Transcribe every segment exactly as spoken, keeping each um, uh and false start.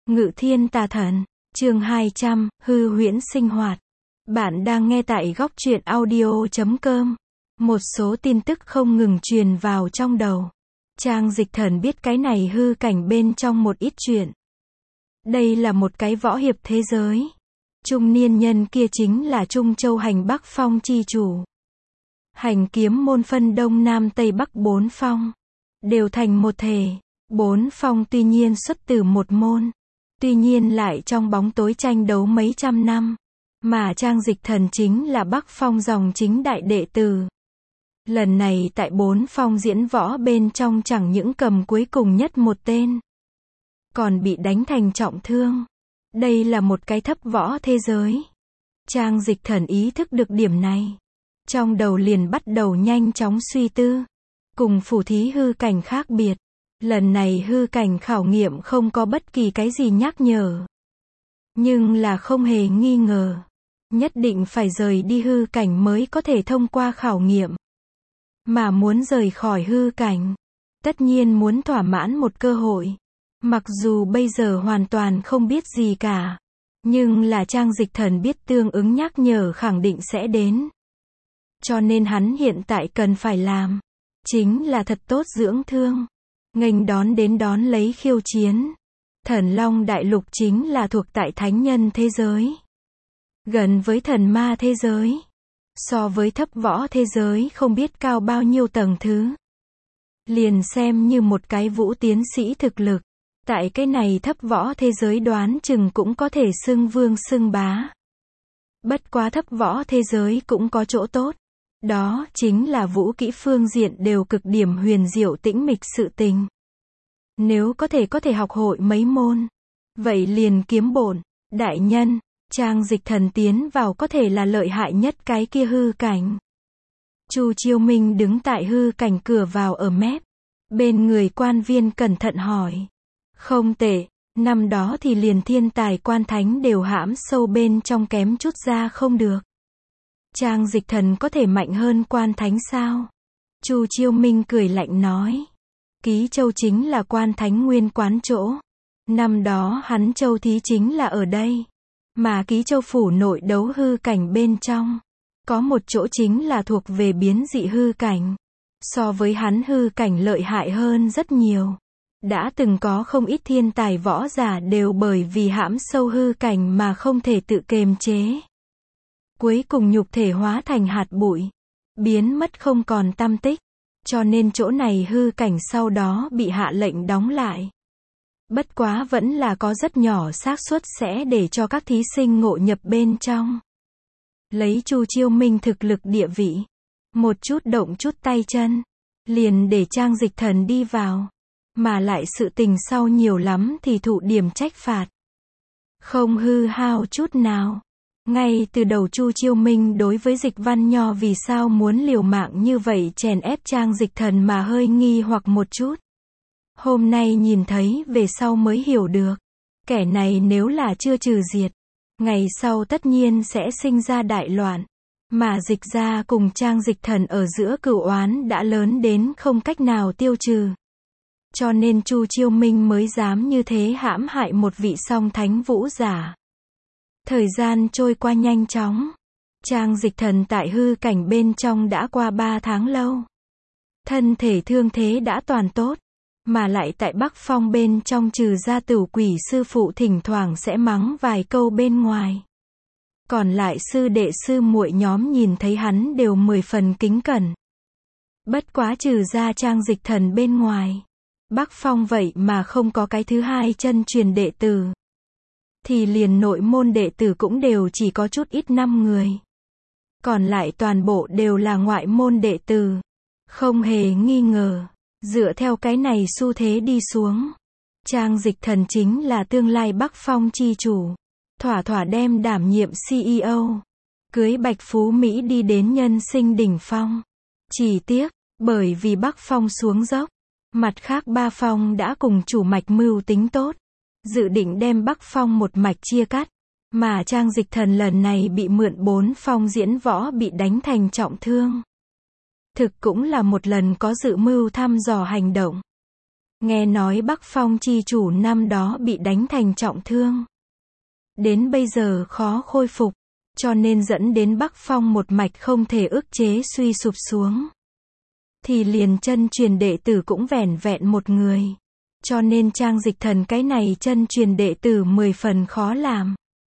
Ngự thiên tà thần, chương hai trăm, hư huyễn sinh hoạt. Bạn đang nghe tại góc truyện audio chấm com. Một số tin tức không ngừng truyền vào trong đầu. Trang Dịch Thần biết cái này hư cảnh bên trong một ít chuyện. Đây là một cái võ hiệp thế giới. Trung niên nhân kia chính là Trung Châu Hành Bắc Phong chi chủ. Hành kiếm môn phân Đông Nam Tây Bắc bốn phong. Đều thành một thể. Bốn phong tuy nhiên xuất từ một môn. Tuy nhiên lại trong bóng tối tranh đấu mấy trăm năm. Mà Trang Dịch Thần chính là Bắc Phong dòng chính đại đệ tử. Lần này tại bốn phong diễn võ bên trong chẳng những cầm cuối cùng nhất một tên. Còn bị đánh thành trọng thương. Đây là một cái thấp võ thế giới. Trang Dịch Thần ý thức được điểm này. Trong đầu liền bắt đầu nhanh chóng suy tư. Cùng phù thí hư cảnh khác biệt. Lần này hư cảnh khảo nghiệm không có bất kỳ cái gì nhắc nhở. Nhưng là không hề nghi ngờ. Nhất định phải rời đi hư cảnh mới có thể thông qua khảo nghiệm. Mà muốn rời khỏi hư cảnh. Tất nhiên muốn thỏa mãn một cơ hội. Mặc dù bây giờ hoàn toàn không biết gì cả. Nhưng là Trang Dịch Thần biết tương ứng nhắc nhở khẳng định sẽ đến. Cho nên hắn hiện tại cần phải làm. Chính là thật tốt dưỡng thương. Nghênh đón đến đón lấy khiêu chiến. Thần Long Đại Lục chính là thuộc tại thánh nhân thế giới. Gần với thần ma thế giới. So với thấp võ thế giới không biết cao bao nhiêu tầng thứ. Liền xem như một cái vũ tiến sĩ thực lực. Tại cái này thấp võ thế giới đoán chừng cũng có thể xưng vương xưng bá. Bất quá thấp võ thế giới cũng có chỗ tốt. Đó chính là vũ kỹ phương diện đều cực điểm huyền diệu tĩnh mịch sự tình. Nếu có thể có thể học hội mấy môn. Vậy liền kiếm bổn. Đại nhân, Trang Dịch Thần tiến vào có thể là lợi hại nhất cái kia hư cảnh. Chu Chiêu Minh đứng tại hư cảnh cửa vào ở mép. Bên người quan viên cẩn thận hỏi. Không tệ, năm đó thì liền thiên tài quan thánh đều hãm sâu bên trong kém chút ra không được. Trang Dịch Thần có thể mạnh hơn quan thánh sao? Chu Chiêu Minh cười lạnh nói. Ký Châu chính là quan thánh nguyên quán chỗ. Năm đó hắn Châu thí chính là ở đây. Mà Ký Châu phủ nội đấu hư cảnh bên trong. Có một chỗ chính là thuộc về biến dị hư cảnh. So với hắn hư cảnh lợi hại hơn rất nhiều. Đã từng có không ít thiên tài võ giả đều bởi vì hãm sâu hư cảnh mà không thể tự kiềm chế. Cuối cùng nhục thể hóa thành hạt bụi. Biến mất không còn tăm tích. Cho nên chỗ này hư cảnh sau đó bị hạ lệnh đóng lại. Bất quá vẫn là có rất nhỏ xác suất sẽ để cho các thí sinh ngộ nhập bên trong. Lấy Chu Chiêu Minh thực lực địa vị. Một chút động chút tay chân. Liền để Trang Dịch Thần đi vào. Mà lại sự tình sau nhiều lắm thì thụ điểm trách phạt. Không hư hao chút nào. Ngay từ đầu Chu Chiêu Minh đối với Dịch Văn Nho vì sao muốn liều mạng như vậy chèn ép Trang Dịch Thần mà hơi nghi hoặc một chút. Hôm nay nhìn thấy về sau mới hiểu được. Kẻ này nếu là chưa trừ diệt. Ngày sau tất nhiên sẽ sinh ra đại loạn. Mà Dịch gia cùng Trang Dịch Thần ở giữa cửu oán đã lớn đến không cách nào tiêu trừ. Cho nên Chu Chiêu Minh mới dám như thế hãm hại một vị song thánh vũ giả. Thời gian trôi qua nhanh chóng. Trang Dịch Thần tại hư cảnh bên trong đã qua ba tháng lâu. Thân thể thương thế đã toàn tốt. Mà lại tại Bắc Phong bên trong trừ ra Tửu Quỷ sư phụ thỉnh thoảng sẽ mắng vài câu bên ngoài. Còn lại sư đệ sư muội nhóm nhìn thấy hắn đều mười phần kính cẩn. Bất quá trừ ra Trang Dịch Thần bên ngoài. Bắc Phong vậy mà không có cái thứ hai chân truyền đệ tử. Thì liền nội môn đệ tử cũng đều chỉ có chút ít năm người. Còn lại toàn bộ đều là ngoại môn đệ tử. Không hề nghi ngờ. Dựa theo cái này xu thế đi xuống. Trang Dịch Thần chính là tương lai Bắc Phong chi chủ. Thỏa thỏa đem đảm nhiệm xê e ô. Cưới Bạch Phú Mỹ đi đến nhân sinh đỉnh phong. Chỉ tiếc, bởi vì Bắc Phong xuống dốc. Mặt khác ba phong đã cùng chủ mạch mưu tính tốt. Dự định đem Bắc Phong một mạch chia cắt. Mà Trang Dịch Thần lần này bị mượn bốn phong diễn võ bị đánh thành trọng thương. Thực cũng là một lần có dự mưu thăm dò hành động. Nghe nói Bắc Phong chi chủ năm đó bị đánh thành trọng thương. Đến bây giờ khó khôi phục, cho nên dẫn đến Bắc Phong một mạch không thể ức chế suy sụp xuống. Thì liền chân truyền đệ tử cũng vẻn vẹn một người. Cho nên Trang Dịch Thần cái này chân truyền đệ tử mười phần khó làm.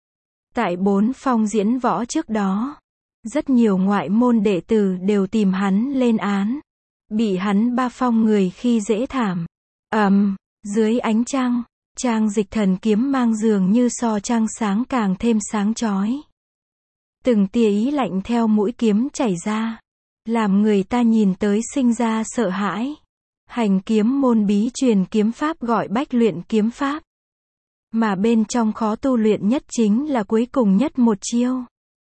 Tại bốn phong diễn võ trước đó, rất nhiều ngoại môn đệ tử đều tìm hắn lên án. Bị hắn ba phong người khi dễ thảm. ầm, um, dưới ánh trăng, Trang Dịch Thần kiếm mang dường như so trăng sáng càng thêm sáng chói. Từng tia ý lạnh theo mũi kiếm chảy ra, làm người ta nhìn tới sinh ra sợ hãi. Hành kiếm môn bí truyền kiếm pháp gọi bách luyện kiếm pháp. Mà bên trong khó tu luyện nhất chính là cuối cùng nhất một chiêu.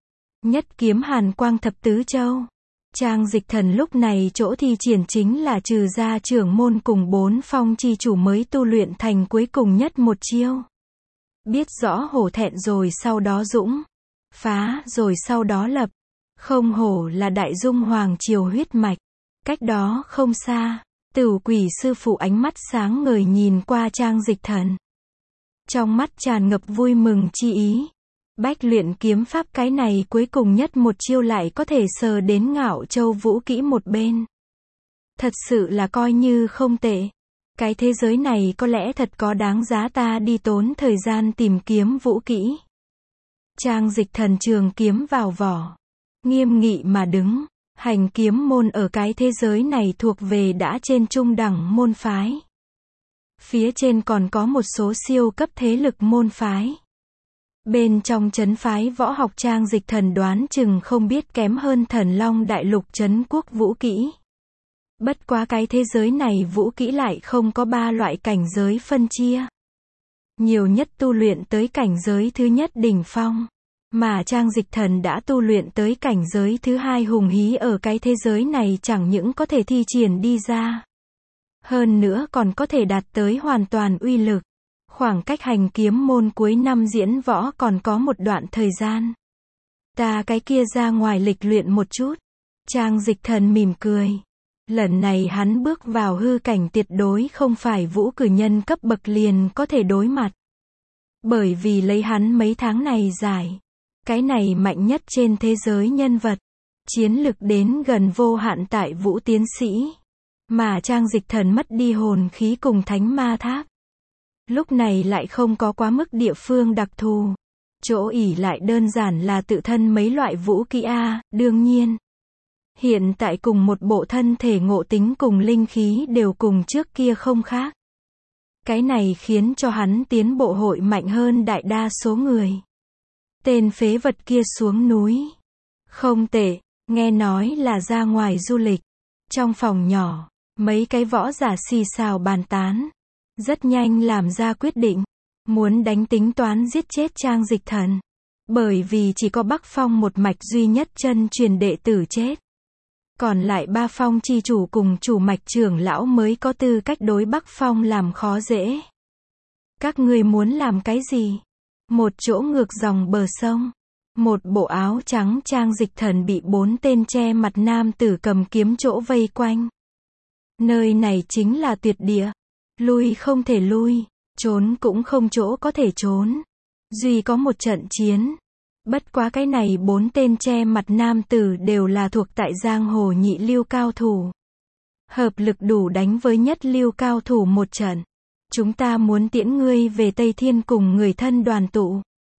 Nhất kiếm hàn quang thập tứ châu. Trang Dịch Thần lúc này chỗ thi triển chính là trừ ra trưởng môn cùng bốn phong chi chủ mới tu luyện thành cuối cùng nhất một chiêu. Biết rõ hổ thẹn rồi sau đó dũng, phá rồi sau đó lập. Không hổ là đại dung hoàng triều huyết mạch. Cách đó không xa, Tửu Quỷ sư phụ ánh mắt sáng ngời nhìn qua Trang Dịch Thần. Trong mắt tràn ngập vui mừng chi ý. Bách luyện kiếm pháp cái này cuối cùng nhất một chiêu lại có thể sờ đến Ngạo Châu vũ kỹ một bên. Thật sự là coi như không tệ. Cái thế giới này có lẽ thật có đáng giá ta đi tốn thời gian tìm kiếm vũ kỹ. Trang Dịch Thần trường kiếm vào vỏ, nghiêm nghị mà đứng. Hành kiếm môn ở cái thế giới này thuộc về đã trên trung đẳng môn phái. Phía trên còn có một số siêu cấp thế lực môn phái. Bên trong trấn phái võ học Trang Dịch Thần đoán chừng không biết kém hơn Thần Long Đại Lục trấn quốc vũ kỹ. Bất quá cái thế giới này vũ kỹ lại không có ba loại cảnh giới phân chia. Nhiều nhất tu luyện tới cảnh giới thứ nhất đỉnh phong. Mà Trang Dịch Thần đã tu luyện tới cảnh giới thứ hai hùng hí ở cái thế giới này chẳng những có thể thi triển đi ra. Hơn nữa còn có thể đạt tới hoàn toàn uy lực. Khoảng cách hành kiếm môn cuối năm diễn võ còn có một đoạn thời gian. Ta cái kia ra ngoài lịch luyện một chút. Trang Dịch Thần mỉm cười. Lần này hắn bước vào hư cảnh tuyệt đối không phải vũ cử nhân cấp bậc liền có thể đối mặt. Bởi vì lấy hắn mấy tháng này giải. Cái này mạnh nhất trên thế giới nhân vật. Chiến lực đến gần vô hạn tại vũ tiến sĩ. Mà Trang Dịch Thần mất đi hồn khí cùng thánh ma tháp. Lúc này lại không có quá mức địa phương đặc thù. Chỗ ỉ lại đơn giản là tự thân mấy loại vũ kỹ A, đương nhiên. Hiện tại cùng một bộ thân thể ngộ tính cùng linh khí đều cùng trước kia không khác. Cái này khiến cho hắn tiến bộ hội mạnh hơn đại đa số người. Tên phế vật kia xuống núi. Không tệ, nghe nói là ra ngoài du lịch. Trong phòng nhỏ, mấy cái võ giả xì xào bàn tán. Rất nhanh làm ra quyết định. Muốn đánh tính toán giết chết Trang Dịch Thần. Bởi vì chỉ có Bắc Phong một mạch duy nhất chân truyền đệ tử chết. Còn lại ba phong chi chủ cùng chủ mạch trưởng lão mới có tư cách đối Bắc Phong làm khó dễ. Các ngươi muốn làm cái gì? Một chỗ ngược dòng bờ sông. Một bộ áo trắng Trang Dịch Thần bị bốn tên che mặt nam tử cầm kiếm chỗ vây quanh. Nơi này chính là tuyệt địa. Lui không thể lui, trốn cũng không chỗ có thể trốn. Duy có một trận chiến. Bất quá cái này bốn tên che mặt nam tử đều là thuộc tại giang hồ nhị lưu cao thủ. Hợp lực đủ đánh với nhất lưu cao thủ một trận. Chúng ta muốn tiễn ngươi về Tây Thiên cùng người thân đoàn tụ.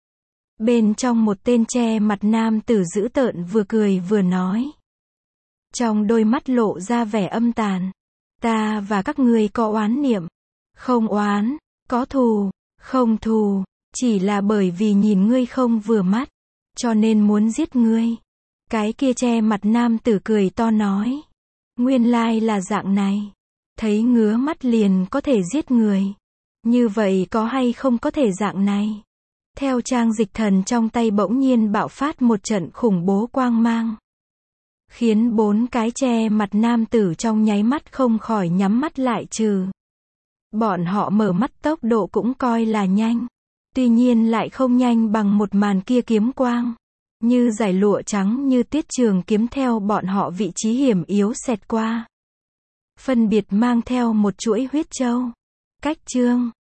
Bên trong một tên che mặt nam tử dữ tợn vừa cười vừa nói. Trong đôi mắt lộ ra vẻ âm tàn. Ta và các ngươi có oán niệm. Không oán, có thù, không thù, chỉ là bởi vì nhìn ngươi không vừa mắt, cho nên muốn giết ngươi. Cái kia che mặt nam tử cười to nói. Nguyên lai là dạng này. Thấy ngứa mắt liền có thể giết người. Như vậy có hay không có thể dạng này? Theo Trang Dịch Thần trong tay bỗng nhiên bạo phát một trận khủng bố quang mang. Khiến bốn cái che mặt nam tử trong nháy mắt không khỏi nhắm mắt lại trừ. Bọn họ mở mắt tốc độ cũng coi là nhanh. Tuy nhiên lại không nhanh bằng một màn kia kiếm quang. Như dải lụa trắng như tiết trường kiếm theo bọn họ vị trí hiểm yếu xẹt qua. phân biệt mang theo một chuỗi huyết châu. Cách chương